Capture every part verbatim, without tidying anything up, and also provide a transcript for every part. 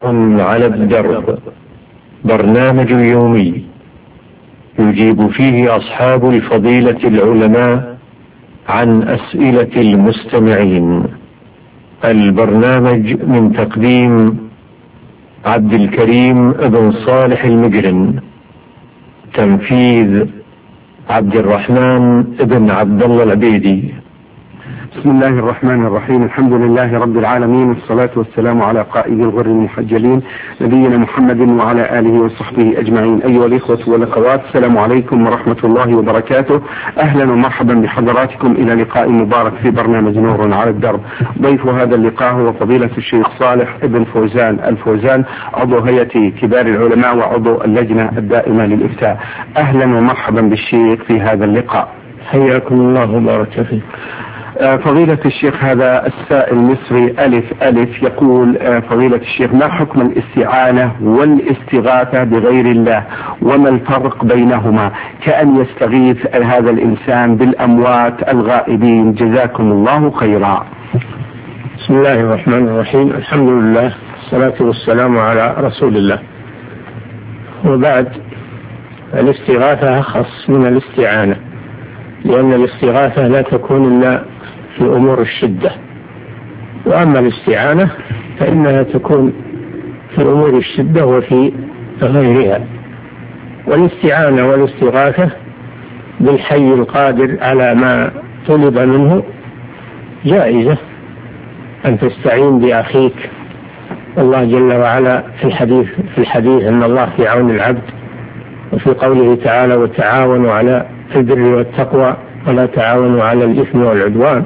على الدرب، برنامج يومي يجيب فيه أصحاب الفضيلة العلماء عن أسئلة المستمعين. البرنامج من تقديم عبد الكريم بن صالح المجرن، تنفيذ عبد الرحمن بن عبد الله العبيدي. بسم الله الرحمن الرحيم. الحمد لله رب العالمين، والصلاة والسلام على قائد الغر المحجلين نبينا محمد وعلى آله وصحبه أجمعين. أيها الإخوة والأخوات، السلام عليكم ورحمة الله وبركاته. أهلا ومرحبا بحضراتكم إلى لقاء مبارك في برنامج نور على الدرب. ضيف هذا اللقاء هو فضيلة الشيخ صالح ابن فوزان الفوزان، عضو هيئة كبار العلماء وعضو اللجنة الدائمة للإفتاء. أهلا ومرحبا بالشيخ في هذا اللقاء. حياكم الله وبارك فيك. فضيلة الشيخ، هذا السائل المصري ألف ألف يقول: فضيلة الشيخ، ما حكم الاستعانة والاستغاثة بغير الله، وما الفرق بينهما، كأن يستغيث هذا الإنسان بالأموات الغائبين؟ جزاكم الله خيرا. بسم الله الرحمن الرحيم. الحمد لله، الصلاة والسلام على رسول الله. وبعد، الاستغاثة أخص من الاستعانة، لأن الاستغاثة لا تكون إلا في أمور الشدة، وأما الاستعانة فإنها تكون في أمور الشدة وفي غيرها. والاستعانة والاستغاثة بالحي القادر على ما طلب منه جائزة، أن تستعين بأخيك. الله جل وعلا في الحديث في الحديث أن الله في عون العبد، وفي قوله تعالى: وتعاونوا على البر والتقوى ولا تعاونوا على الإثم والعدوان.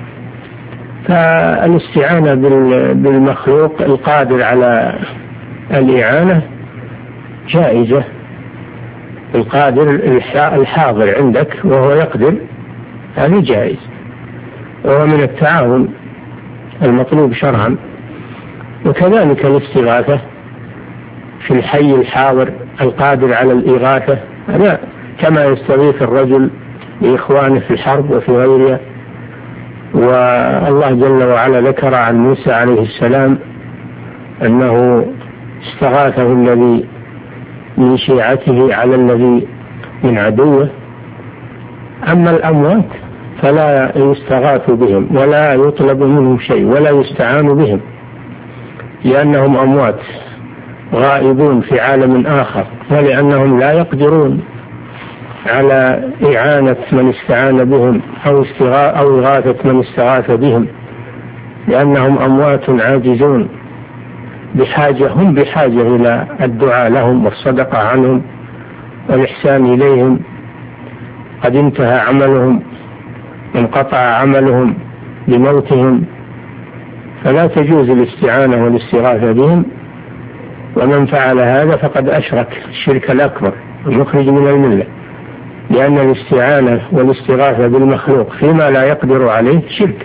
فالاستعانة بالمخلوق القادر على الإعانة جائزة، القادر الحاضر عندك وهو يقدر، هذا جائز، وهو من التعاون المطلوب شرعا. وكذلك الاستغاثة في الحي الحاضر القادر على الإغاثة، هذا كما يستغيث الرجل لإخوانه في الحرب وفي غيرها. والله جل وعلا ذكر عن موسى عليه السلام أنه استغاثه الذي من شيعته على الذي من عدوه. أما الأموات فلا يستغاث بهم ولا يطلب منهم شيء ولا يستعان بهم، لأنهم أموات غائبون في عالم آخر، ولأنهم لا يقدرون على إعانة من استعان بهم أو أو إغاثة من استغاث بهم، لأنهم أموات عاجزون بحاجة، هم بحاجة إلى الدعاء لهم والصدقة عنهم والإحسان إليهم. قد انتهى عملهم، انقطع عملهم بموتهم، فلا تجوز الاستعانة والاستغاثة بهم. ومن فعل هذا فقد أشرك الشرك الأكبر المخرج من الملة، لأن الاستعانة والاستغاثة بالمخلوق فيما لا يقدر عليه شرك.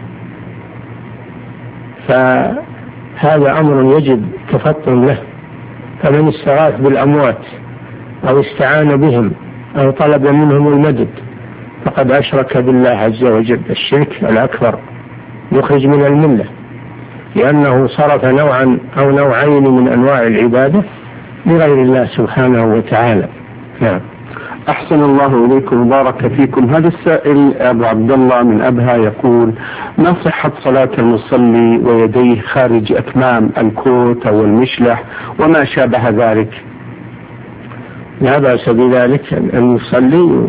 فهذا أمر يجب تفطن له. فمن استغاث بالأموات أو استعان بهم أو طلب منهم المدد فقد أشرك بالله عز وجل الشرك الأكبر يخرج من الملة، لأنه صرف نوعا أو نوعين من أنواع العبادة لغير الله سبحانه وتعالى. نعم. أحسن الله إليكم وبارك فيكم. هذا السائل أبو عبد الله من أبها يقول: ما صحة صلاة المصلي ويديه خارج أكمام الكوت أو المشلح وما شابه ذلك؟ لا بأس بذلك، أن يصلي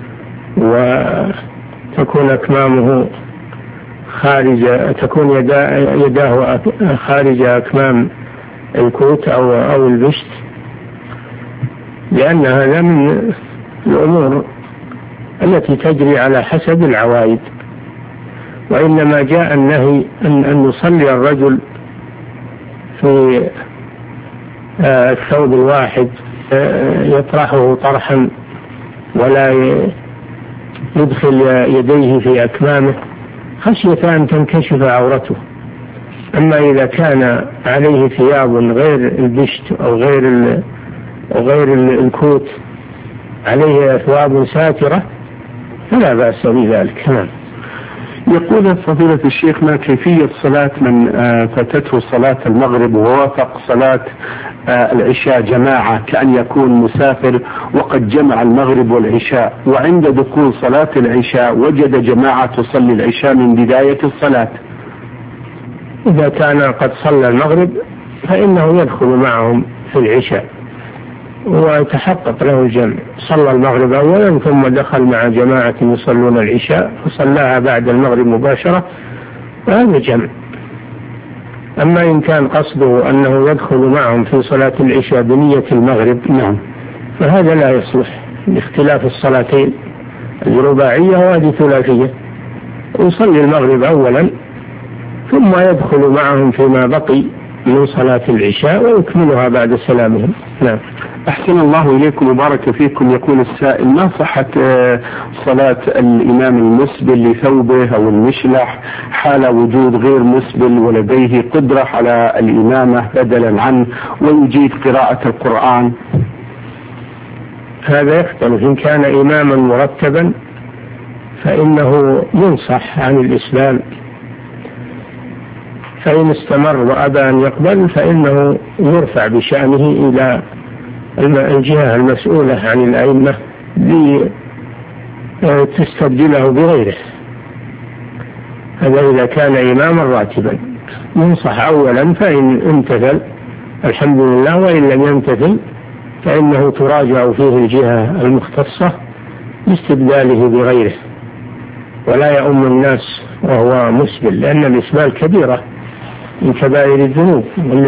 وتكون أكمامه خارج، تكون يداه خارج أكمام الكوت أو أو البشت، لأن هذا من الأمور التي تجري على حسب العوائد. وإنما جاء النهي أن, أن يصلي الرجل في الثوب الواحد يطرحه طرحا ولا يدخل يديه في أكمامه خشية أن تنكشف عورته. أما إذا كان عليه ثياب غير البشت أو غير أو غير الكوت، عليه ثواب ساترة، فلا بأس بذلك. نعم. يقول فضيلة الشيخ: ما كيفية صلاة من فاتته صلاة المغرب ووافق صلاة العشاء جماعة، كأن يكون مسافر وقد جمع المغرب والعشاء، وعند دخول صلاة العشاء وجد جماعة تصلي العشاء من بداية الصلاة؟ إذا كان قد صلى المغرب فإنه يدخل معهم في العشاء ويتحقق له الجمع. صلى المغرب أولا ثم دخل مع جماعة يصلون العشاء فصلاها بعد المغرب مباشرة، فهذا جمع. أما إن كان قصده أنه يدخل معهم في صلاة العشاء بنية المغرب نعم فهذا لا يصلح لاختلاف الصلاتين، الرباعية وهذه ثلاثية. يصلي المغرب أولا ثم يدخل معهم فيما بقي من صلاة العشاء ويكملها بعد سلامهم. نعم. أحسن الله إليكم وبارك فيكم. يقول السائل: ما صحة صلاة الإمام المسبل لثوبه أو المشلح حال وجود غير مسبل ولديه قدرة على الإمامة بدلا عنه ويجيد قراءة القرآن؟ هذا يختلف. إن كان إماما مرتبا فإنه ينصح عن الإسلام، فإن استمر وأبى أن يقبل فإنه يرفع بشأنه إلى الجهة المسؤولة عن الأئمة لتستبدله بغيره. هذا إذا كان إماما راتبا ينصح أولا، فإن امتثل الحمد لله، وإن لم يمتثل فإنه تراجع فيه الجهة المختصة لاستبداله بغيره، ولا يؤم الناس وهو مسبل، لأن الإسبال كبيرة من كبائر الذنوب،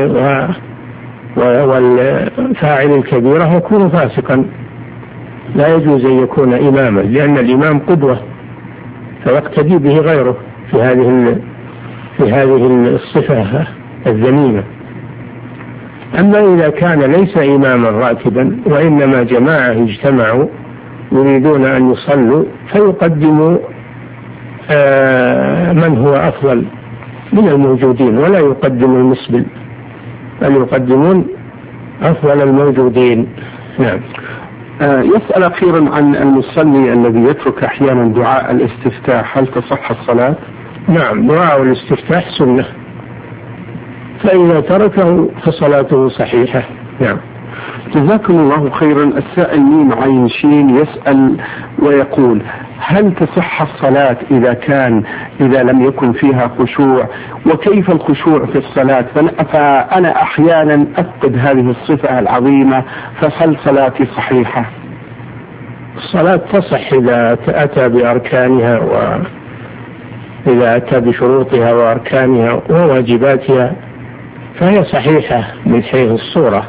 والفاعل الكبيرة يكون فاسقا، لا يجوز أن يكون إماما، لأن الإمام قدوة فيقتدي به غيره في هذه في هذه الصفة الذميمة. أما إذا كان ليس إماما راتبا وإنما جماعة اجتمعوا يريدون أن يصلوا فيقدموا من هو أفضل من الموجودين ولا يقدم المسبل، بل يقدمون أفضل الموجودين. نعم. آه يسأل أخيرا عن المصلي الذي يترك أحيانا دعاء الاستفتاح، هل تصح الصلاة؟ نعم، دعاء الاستفتاح سنة، فإذا تركه فصلاته صحيحة. نعم. جزاكم الله خيرا. السائل ميم عين شين يسأل ويقول: هل تصح الصلاة إذا كان إذا لم يكن فيها خشوع؟ وكيف الخشوع في الصلاة؟ فأنا أحيانا أفقد هذه الصفة العظيمة، فهل صلاتي صحيحة؟ الصلاة تصح إذا أتى بأركانها، وإذا أتى بشروطها وأركانها وواجباتها فهي صحيحة من حيث الصورة،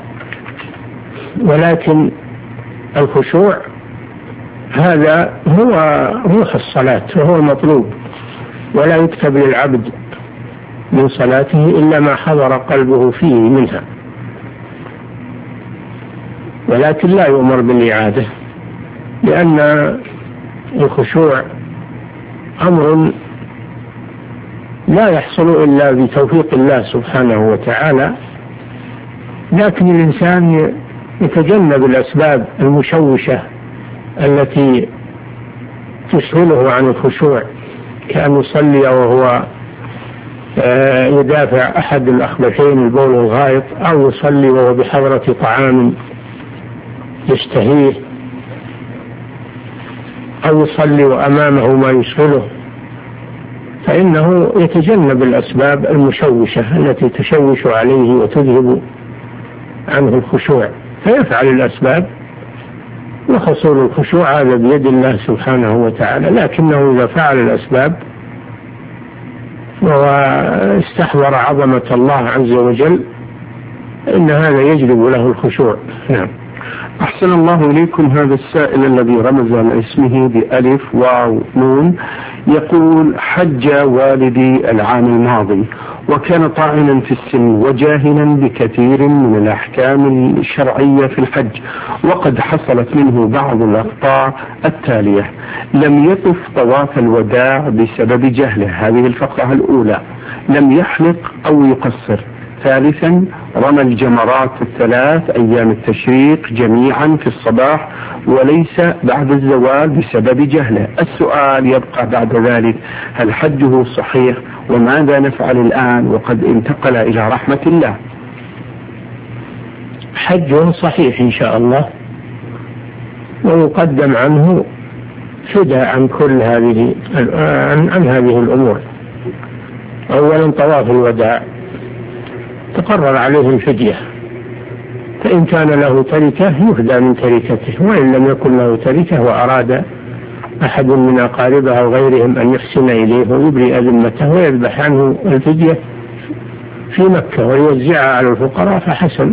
ولكن الخشوع هذا هو روح الصلاة وهو مطلوب، ولا يكتب للعبد من صلاته إلا ما حضر قلبه فيه منها، ولكن لا يؤمر بالإعادة، لأن الخشوع أمر لا يحصل إلا بتوفيق الله سبحانه وتعالى، لكن الإنسان يتجنب الأسباب المشوشة التي تشغله عن الخشوع، كأن يصلي وهو يدافع أحد الأخبثين البول والغائط، أو يصلي وهو بحضرة طعام يشتهيه، أو يصلي وأمامه ما يشغله، فإنه يتجنب الأسباب المشوشة التي تشوش عليه وتذهب عنه الخشوع، فيفعل الأسباب، وحصول الخشوع هذا بيد الله سبحانه وتعالى، لكنه إذا فعل الأسباب واستحضر عظمة الله عز وجل إن هذا يجلب له الخشوع. نعم. أحسن الله إليكم. هذا السائل الذي رمز على اسمه بألف واو نون يقول: حج والدي العام الماضي وكان طاعنا في السن وجاهلا بكثير من الأحكام الشرعية في الحج، وقد حصلت منه بعض الأخطاء التالية: لم يطف طواف الوداع بسبب جهله، هذه الفقرة الأولى، لم يحلق أو يقصر، ثالثا رمى الجمرات الثلاث أيام التشريق جميعا في الصباح وليس بعد الزوال بسبب جهله. السؤال يبقى بعد ذلك: هل حجه صحيح؟ وماذا نفعل الآن وقد انتقل إلى رحمة الله؟ حجه صحيح إن شاء الله، ويقدم عنه فداء عن كل هذه عن, عن هذه الأمور. أولا طواف الوداع تقرر عليه الفدية، فإن كان له تركة يهدى من تركته، وإن لم يكن له تركة وأراد أحد من أقاربه أو غيرهم أن يحسن إليه ويبرئ ذمته ويذبح عنه الفدية في مكة ويوزعها على الفقراء فحسن.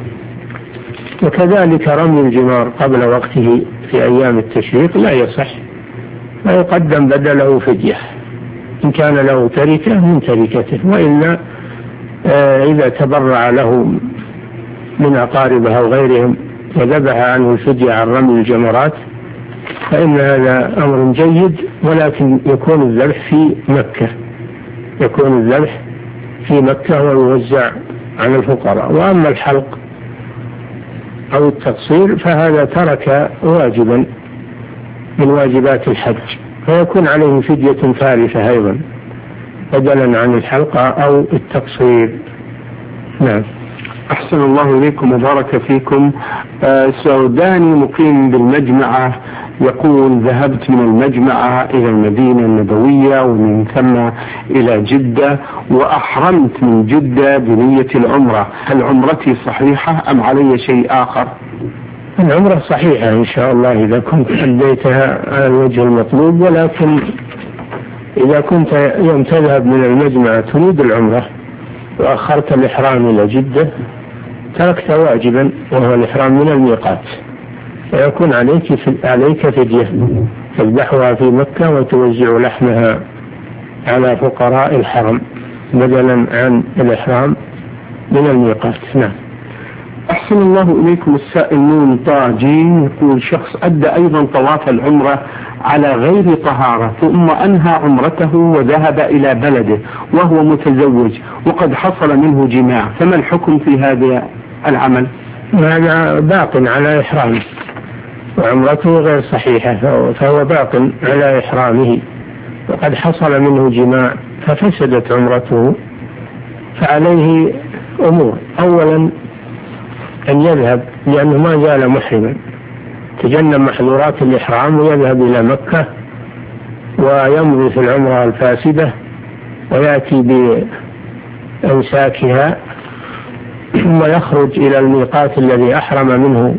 وكذلك رمي الجمار قبل وقته في أيام التشريق لا يصح، ويقدم بدله فدية إن كان له تركة من تركته، وإلا إذا تبرع له من أقاربه أو غيرهم وذبح عنه الفدية عن رمي الجمرات فإن هذا أمر جيد، ولكن يكون الذبح في مكة يكون الذبح في مكة ويوزع على الفقراء. وأما الحلق أو التقصير فهذا ترك واجبا من واجبات الحج، فيكون عليه فدية ثالثة أيضا بدلا عن الحلقة أو التقصير. نعم. أحسن الله إليكم وبارك فيكم. آه سوداني مقيم بالمجمعة يقول: ذهبت من المجمعة إلى المدينة النبوية ومن ثم إلى جدة، وأحرمت من جدة بنية العمرة، هل عمرتي صحيحة أم علي شيء آخر؟ العمرة صحيحة إن شاء الله إذا كنت أديتها على الوجه المطلوب، ولكن إذا كنت يوم تذهب من المجمعة تريد العمرة وأخرت الإحرام إلى جدة تركت واجبا وهو الإحرام من الميقات، فيكون عليك عليك فدية تذبحها في مكة وتوزع لحمها على فقراء الحرم بدلا عن الإحرام من الميقات. نعم. أحسن الله إليكم. السائل نون طاجي يقول: شخص أدى أيضا طواف العمرة على غير طهارة ثم أنهى عمرته وذهب إلى بلده وهو متزوج وقد حصل منه جماع، فما الحكم في هذا العمل؟ هذا باق على إحرامه وعمرته غير صحيحة، فهو باق على إحرامه وقد حصل منه جماع ففسدت عمرته، فعليه أمور: أولا أن يذهب لأنه ما زال محرما، تجنب محظورات الإحرام ويذهب إلى مكة ويمضي في العمرة الفاسدة ويأتي بأنساكها ثم يخرج إلى الميقات الذي أحرم منه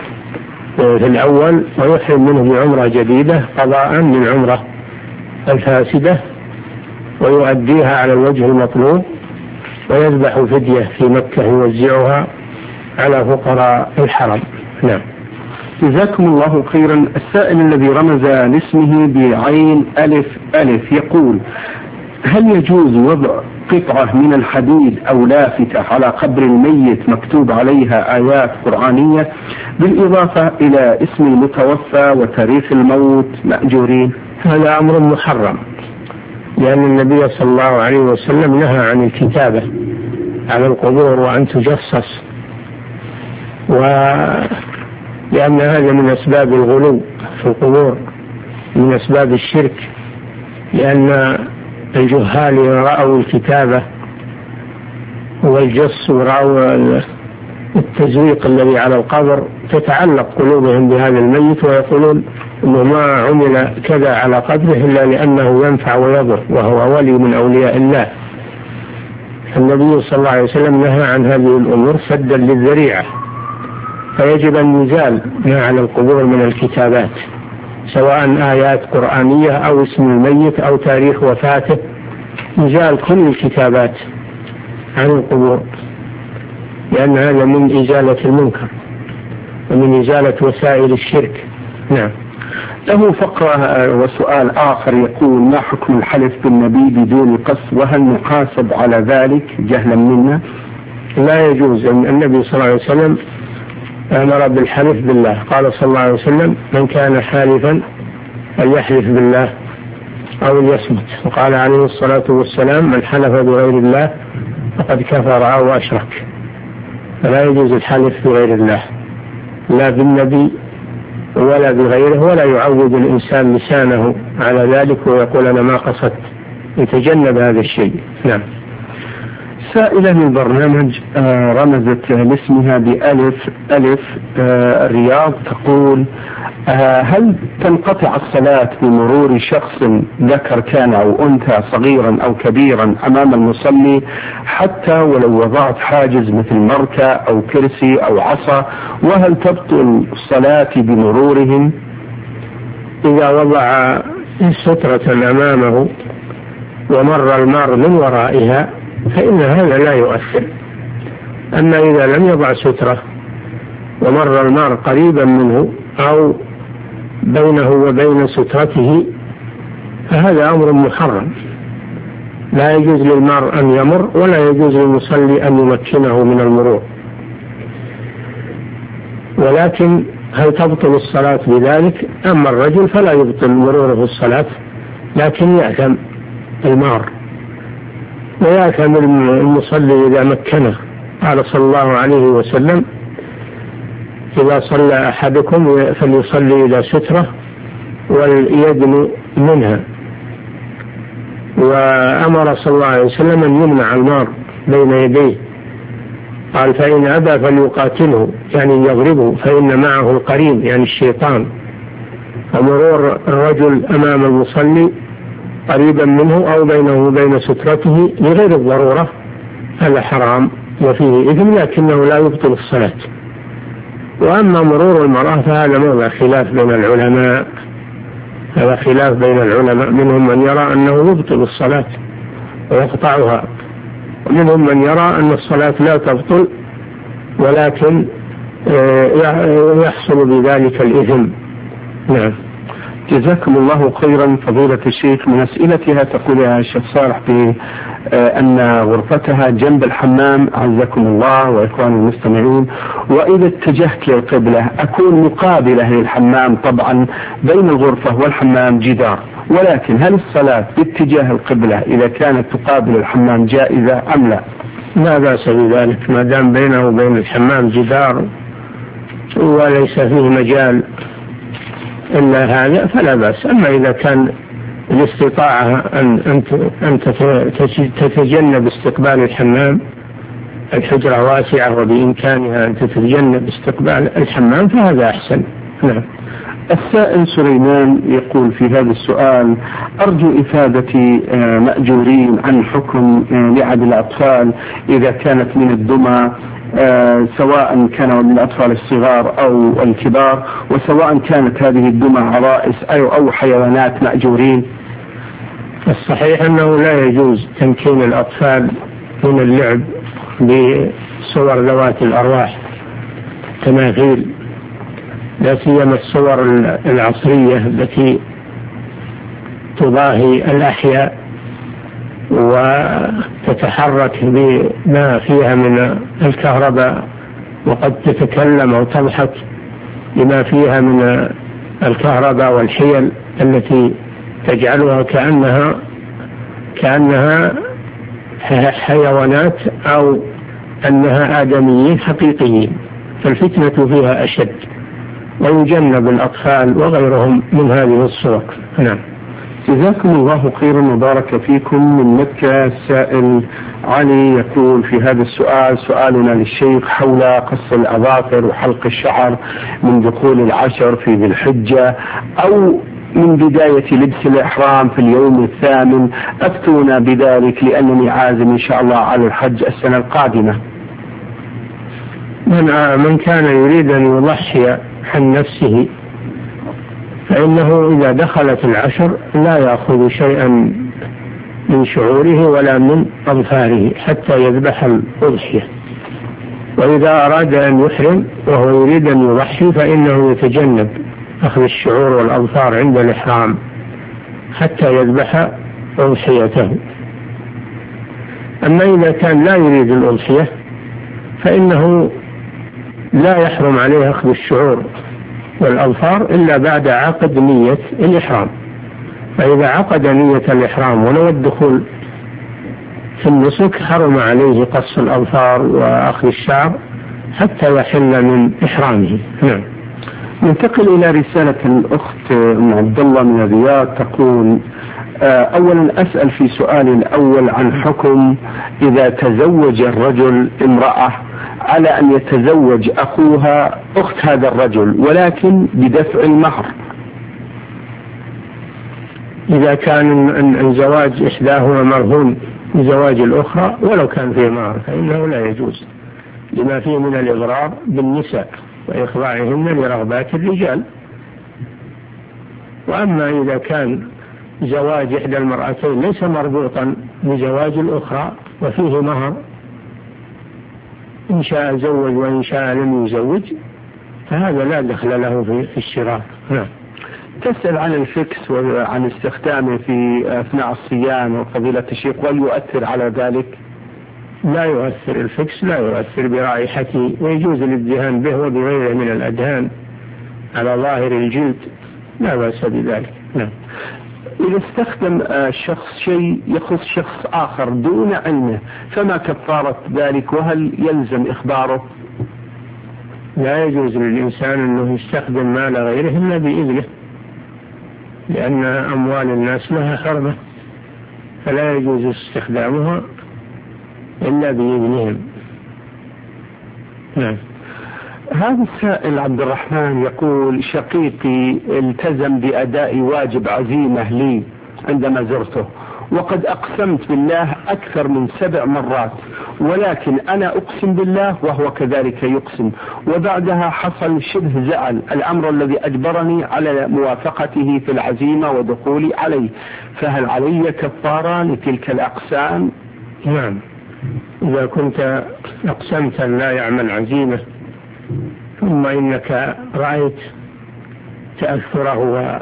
في الأول ويحرم منه بعمرة جديدة قضاء من عمرة الفاسدة ويؤديها على الوجه المطلوب ويذبح فدية في مكة يوزعها على فقراء الحرم. نعم. جزاكم الله خيرا. السائل الذي رمز لاسمه بعين ألف ألف يقول: هل يجوز وضع قطعة من الحديد أو لافتة على قبر الميت مكتوب عليها آيات قرآنية بالإضافة إلى اسم المتوفى وتاريخ الموت مأجورين؟ هذا أمر محرم، لأن النبي صلى الله عليه وسلم نهى عن الكتابة على القبور وأن تجصص، ولأن هذا من أسباب الغلو في القبور، من أسباب الشرك، لأن الجهال رأوا الكتابة والجص ورأوا التزويق الذي على القبر تتعلق قلوبهم بهذا الميت ويقولون إنه ما عمل كذا على قبره إلا لأنه ينفع ويضر وهو ولي من أولياء الله. النبي صلى الله عليه وسلم نهى عن هذه الأمور سدا للذريعة، فيجب أن يزال ما على القبور من الكتابات سواء آيات قرآنية أو اسم الميت أو تاريخ وفاته، يزال كل الكتابات عن القبور، لأن هذا من إزالة المنكر ومن إزالة وسائل الشرك. نعم. له فقرة وسؤال آخر يقول: ما حكم الحلف بالنبي بدون قصد، وهل نحاسب على ذلك جهلا منا؟ لا يجوز. النبي صلى الله عليه وسلم أمر بالحلف بالله، قال صلى الله عليه وسلم: من كان حالفا فليحلف بالله أو ليصمت، وقال عليه الصلاة والسلام: من حلف بغير الله فقد كفر أو أشرك. فلا يجوز الحلف بغير الله، لا بالنبي ولا بغيره، ولا يعود الإنسان لسانه على ذلك ويقول أنا ما قصدت، يتجنب هذا الشيء. نعم. سائلة من البرنامج رمزت لاسمها بألف ألف الرياض، تقول هل تنقطع الصلاة بمرور شخص ذكر كان أو أنثى صغيرا أو كبيرا أمام المصلي حتى ولو وضعت حاجز مثل مركة أو كرسي أو عصا، وهل تبطل الصلاة بمرورهم؟ إذا وضع سترة أمامه ومر المار من ورائها فإن هذا لا يؤثر. أما إذا لم يضع سترة ومر المار قريبا منه أو بينه وبين سترته فهذا أمر محرم، لا يجوز للمار أن يمر، ولا يجوز للمصلي أن يمكنه من المرور. ولكن هل تبطل الصلاة بذلك؟ أما الرجل فلا يبطل مروره في الصلاة، لكن يأثم المار ويأثم المصلي إذا مكنه. قال صلى الله عليه وسلم إذا صلى أحدكم فليصلي إلى سترة وليدن منها. وأمر صلى الله عليه وسلم أن يمنع المار بين يديه، قال فإن أبى فليقاتله، يعني يضربه، فإن معه القرين يعني الشيطان. ومرور الرجل أمام المصلي قريبا منه أو بينه وبين سترته لغير الضرورة هذا حرام وفيه إثم، لكنه لا يبطل الصلاة. وأما مرور المرأة فهذا موضع خلاف بين العلماء، هذا خلاف بين العلماء، منهم من يرى أنه يبطل الصلاة ويقطعها، ومنهم من يرى أن الصلاة لا تبطل ولكن يحصل بذلك الإثم. نعم. جزاكم الله خيرا فضيلة الشيخ. من أسئلتها تقول يا شيخ صالح بأن غرفتها جنب الحمام أعزكم الله وإخوان المستمعين، وإذا اتجهت للقبلة أكون مقابلة للحمام، طبعا بين الغرفة والحمام جدار، ولكن هل الصلاة باتجاه القبلة إذا كانت تقابل الحمام جائزة أم لا؟ لا بأس بذلك ما دام بينه وبين الحمام جدار وليس فيه مجال إلا هذا فلا بأس. أما إذا كان الاستطاعة أن أن تتجنب استقبال الحمام، الحجرة واسعة وبإمكانها أن تتجنب استقبال الحمام فهذا أحسن. نعم. السائل سليمان يقول في هذا السؤال أرجو إفادة مأجورين عن حكم لعب الأطفال إذا كانت من الدمى، آه سواء كانوا من الأطفال الصغار أو الكبار، وسواء كانت هذه الدمى عرائس أو, أو حيوانات مأجورين. الصحيح أنه لا يجوز تمكين الأطفال من اللعب بصور ذوات الأرواح تماثيل، لا سيما الصور العصرية التي تضاهي الأحياء وتتحرك بما فيها من الكهرباء وقد تتكلم أو تضحك بما فيها من الكهرباء والحيل التي تجعلها كأنها كأنها حيوانات أو أنها آدميين حقيقيين، فالفتنة فيها أشد، ويجنب الأطفال وغيرهم من هذه الصور. نعم. جزاكم الله خيرا وبارك فيكم. من مكة السائل علي يقول في هذا السؤال سؤالنا للشيخ حول قص الأظافر وحلق الشعر من دخول العشر في ذي الحجة أو من بداية لبس الإحرام في اليوم الثامن، أفتونا بذلك لأنني عازم إن شاء الله على الحج السنة القادمة. من, من كان يريد أن يضحي عن نفسه فإنه إذا دخلت العشر لا يأخذ شيئا من شعوره ولا من أظفاره حتى يذبح الأضحية، وإذا أراد أن يحرم وهو يريد أن يضحي فإنه يتجنب أخذ الشعور والأظفار عند الإحرام حتى يذبح أضحيته. أما إذا كان لا يريد الأضحية فإنه لا يحرم عليه أخذ الشعور والأظفار إلا بعد عقد نية الإحرام، فإذا عقد نية الإحرام ونوى الدخول في النسك حرم عليه قص الأظفار وأخذ الشعر حتى يحل من إحرامه. نعم. ننتقل إلى رسالة الأخت أم عبد الله من الرياض تقول: أولا أسأل في سؤال الأول عن حكم إذا تزوج الرجل امرأة على أن يتزوج أخوها أخت هذا الرجل ولكن بدفع المهر. إذا كان الزواج إحداهما مرهون بزواج الأخرى ولو كان فيه مهر فإنه لا يجوز لما فيه من الإضرار بالنساء وإخضاعهن لرغبات الرجال. وأما إذا كان زواج إحدى المرأتين ليس مربوطا بزواج الأخرى وفيه مهر، إن شاء زوج وإن شاء لم يزوج، فهذا لا دخل له في الشراء. نعم. تسأل عن الفكس وعن استخدامه في أثناء الصيام وفضيلة الشيخ، وهل يؤثر على ذلك؟ لا يؤثر الفكس، لا يؤثر برائحته، ويجوز الادهان به وبغيره من الأدهان على ظاهر الجلد، لا بأس بذلك. نعم. إذا استخدم الشخص شيء يخص شخص آخر دون علمه فما كفارة ذلك، وهل يلزم إخباره؟ لا يجوز للإنسان أنه يستخدم مال غيره إلا بإذنه، لأن أموال الناس لها حرمة، فلا يجوز استخدامها إلا بإذنهم. نعم. هذا السائل عبد الرحمن يقول: شقيقي التزم بأداء واجب عزيمة لي عندما زرته، وقد أقسمت بالله أكثر من سبع مرات، ولكن أنا أقسم بالله وهو كذلك يقسم، وبعدها حصل شبه زعل، الأمر الذي أجبرني على موافقته في العزيمة ودخولي عليه، فهل علي كفارة لتلك الأقسام؟ نعم. إذا كنت أقسمت أن لا يعمل عزيمة ثم إنك رأيت تأثره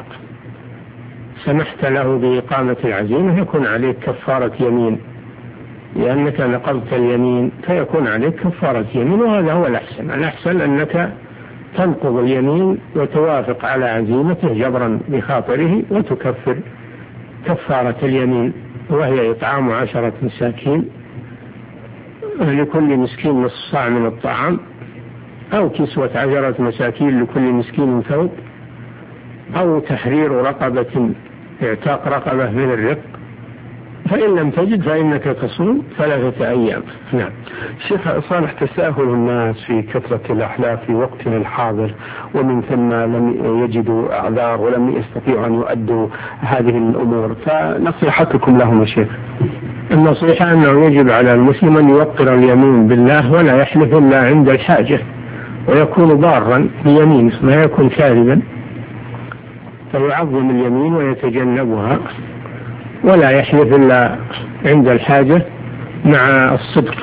وسمحت له بإقامة العزيمة يكون عليك كفارة يمين، لأنك نقضت اليمين فيكون عليك كفارة يمين، وهذا هو الأحسن. الأحسن أنك تنقض اليمين وتوافق على عزيمته جبرا بخاطره وتكفر كفارة اليمين، وهي إطعام عشرة مساكين لكل مسكين نصف صاع من الطعام، أو كسوة عشرة مساكين لكل مسكين ثوب، أو تحرير رقبة اعتاق رقبة من الرق، فإن لم تجد فإنك تصوم ثلاثة أيام. نعم. شيخ صالح، تساهل الناس في كثرة الأحلاف في وقتنا الحاضر، ومن ثم لم يجدوا أعذار ولم يستطيعوا أن يؤدوا هذه الأمور، فنصيحتكم لهم يا شيخ؟ النصيحة أنه يجب على المسلم أن يوقر اليمين بالله ولا يحلف إلا عند الحاجة، ويكون ضارا بيمينه ما يكون كاذبا، فيعظم اليمين ويتجنبها، ولا يحلف إلا عند الحاجة مع الصدق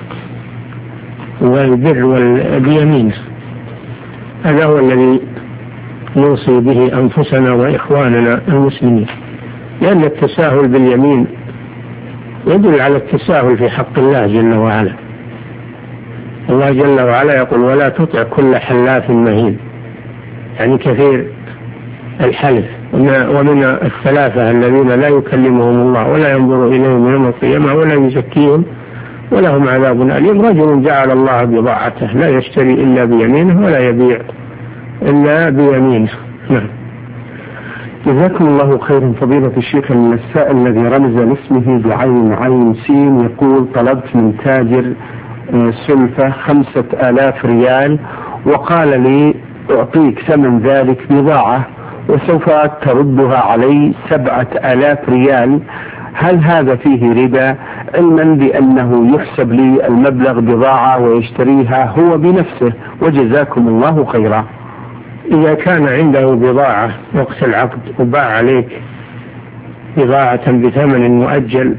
والبر بيمينه. هذا هو الذي نوصي به أنفسنا وإخواننا المسلمين، لأن التساهل باليمين يدل على التساهل في حق الله جل وعلا. الله جل وعلا يقول: ولا تطع كل حلاف مهين، يعني كثير الحلف. ومن الثلاثة الذين لا يكلمهم الله ولا ينظر إليهم يوم القيامة ولا يزكيهم ولهم عذاب أليم، رجل جعل الله بضاعته لا يشتري إلا بيمينه ولا يبيع إلا بيمينه. نعم. جزاكم الله خيرا فضيلة الشيخ. من السائل الذي رمز لاسمه بعين عين سين يقول: طلبت من تاجر سلفة خمسة آلاف ريال وقال لي أعطيك ثمن ذلك بضاعة وسوف تردها علي سبعة آلاف ريال، هل هذا فيه ربا، علما بأنه يحسب لي المبلغ بضاعة ويشتريها هو بنفسه، وجزاكم الله خيرا؟ إذا كان عنده بضاعة وقت العقد وباع عليك بضاعة بثمن مؤجل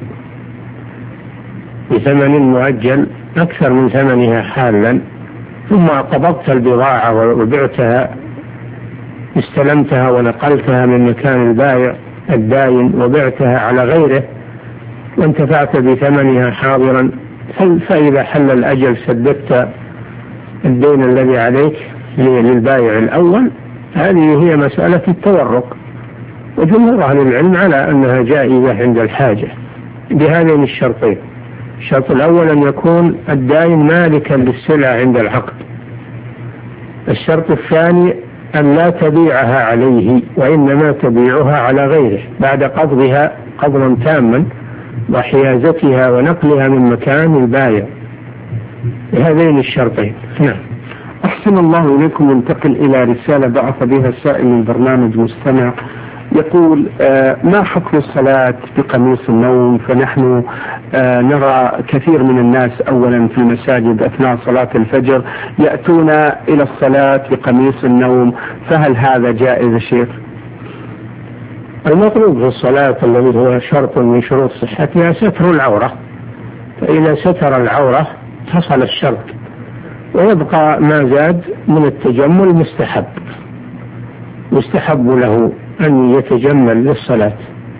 بثمن مؤجل أكثر من ثمنها حالا، ثم قبضت البضاعة وبعتها، استلمتها ونقلتها من مكان البائع الداين وبعتها على غيره وانتفعت بثمنها حاضرا، فإذا حل الأجل سددت الدين الذي عليك للبائع الأول. هذه هي مسألة التورق، وجمهور أهل العلم على أنها جائزة عند الحاجة بهذين الشرطين: الشرط الأول أن يكون الدائن مالكا للسلعة عند العقد. الشرط الثاني أن لا تبيعها عليه، وإنما تبيعها على غيره بعد قبضها قبضا تاما وحيازتها ونقلها من مكان البايع، بهذين الشرطين. نعم. أحسن الله إليكم. ننتقل إلى رسالة بعث بها السائل من برنامج مستمع يقول: آه ما حكم الصلاة بقميص النوم؟ فنحن آه نرى كثير من الناس أولا في المساجد أثناء صلاة الفجر يأتون إلى الصلاة بقميص النوم، فهل هذا جائز شيخ؟ المطلوب في الصلاة الذي هو شرط من شروط صحتها ستر العورة، فإذا ستر العورة حصل الشرط، ويبقى ما زاد من التجمل مستحب، يستحب له أن يتجمل للصلاة.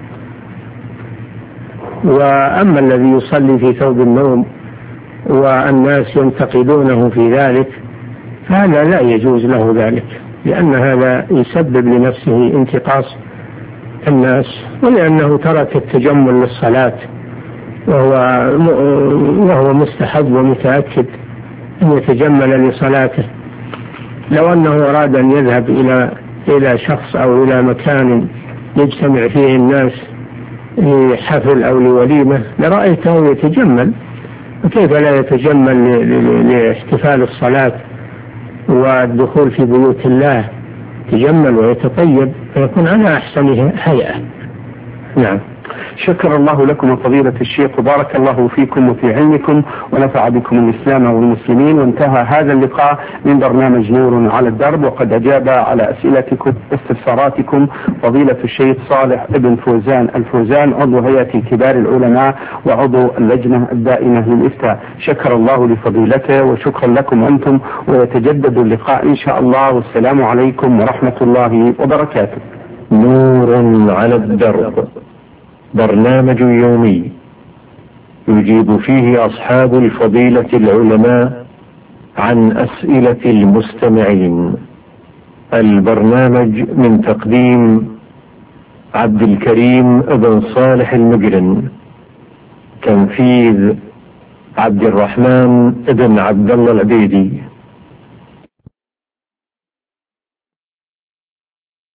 وأما الذي يصلي في ثوب النوم والناس ينتقدونه في ذلك فهذا لا يجوز له ذلك، لأن هذا يسبب لنفسه انتقاص الناس، ولأنه ترك التجمل للصلاة وهو وهو مستحب ومتأكد أن يتجمل لصلاته. لو أنه أراد أن يذهب إلى إلى شخص أو إلى مكان يجتمع فيه الناس لحفل أو لوليمة لرأيته يتجمل، وكيف لا يتجمل لاحتفال الصلاة والدخول في بيوت الله؟ يتجمل ويتطيب ويكون على أحسن هيئة. نعم. شكر الله لكم فضيلة الشيخ، وبارك الله فيكم وفي علمكم، ونفع بكم الإسلام والمسلمين. وانتهى هذا اللقاء من برنامج نور على الدرب، وقد أجاب على أسئلتكم واستفساراتكم فضيلة الشيخ صالح ابن فوزان الفوزان، عضو هيئة كبار العلماء وعضو اللجنة الدائمة للإفتاء. شكر الله لفضيلته، وشكرا لكم أنتم، ويتجدد اللقاء إن شاء الله، والسلام عليكم ورحمة الله وبركاته. نور على الدرب، برنامج يومي يجيب فيه أصحاب الفضيلة العلماء عن أسئلة المستمعين. البرنامج من تقديم عبد الكريم بن صالح المجرن، تنفيذ عبد الرحمن بن عبد الله العبيدي.